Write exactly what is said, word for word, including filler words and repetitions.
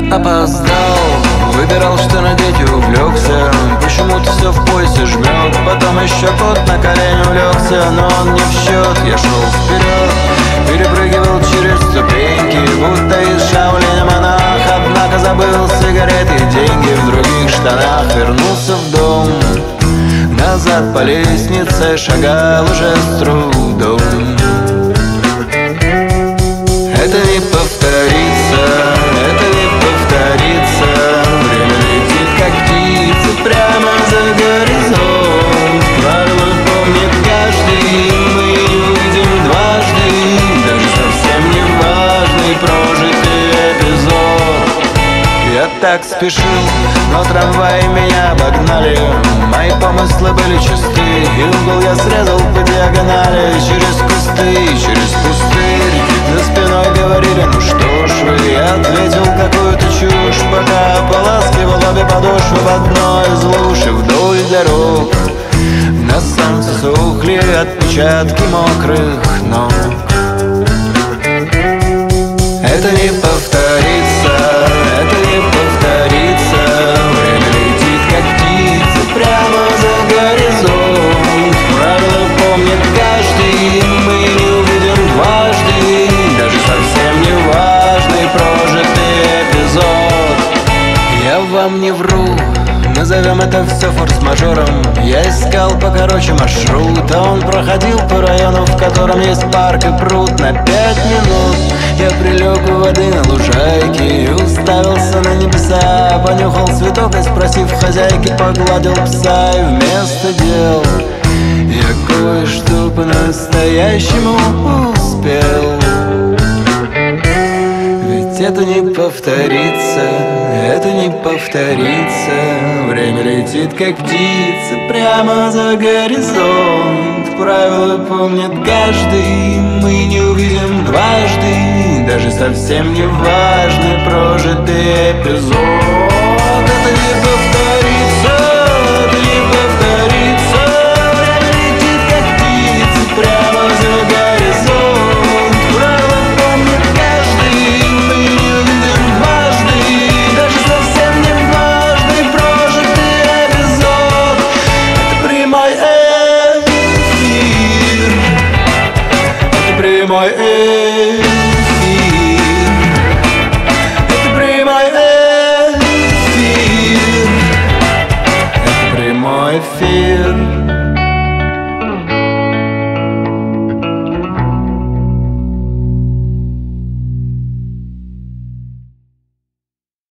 опоздал, выбирал, что надеть, и увлекся. Почему-то все в поясе жмет. Потом еще кот на колени улегся, но он не в счет. Я шел вперед, перепрыгивал через ступеньки, будто из Шаолиня монах. Однако забыл сигареты и деньги в других штанах. Вернулся в дом, назад по лестнице шагал уже с трудом. Это не повторится, это не повторится. Время летит, как птица, прямо за горизонт. Правила помнит каждый, мы не увидим дважды. Даже совсем не важный прожитый эпизод. Я так спешил, но трамваи меня обогнали. Мои помыслы были чисты, и угол я срезал по диагонали. Через кусты, через пустырь за спиной говорили: ну что ж вы. Я ответил какую-то чушь, пока ополаскивал обе подошвы в одной из луж. И вдоль дорог на солнце сухли отпечатки мокрых ног. Это не повторится, это не повторится. Время летит, как птица, прямо за горизонт. Правила помнит каждый, мы не увидим дважды. Даже совсем не важный прожитый эпизод. Я вам не вру, назовем это все форс-мажором. Я искал покороче маршрут, а он проходил по району, в котором есть парк и пруд. На пять минут я прилег у воды на лужайке и уставился на небеса. Понюхал цветок и, спросив хозяйки, погладил пса. И вместо дел я кое-что по-настоящему успел. Ведь это не повторится, это не повторится. Время летит, как птица, прямо за горизонт. Правила помнит каждый, мы не увидим дважды. Даже совсем не важный прожитый эпизод. Это не повторится, это не повторится. Время летит, как птица, прямо за горизонт. Правила помнит каждый, мы не увидим дважды. Даже совсем не важный прожитый эпизод. Это прямой эфир, это прямой эфир. Эфир.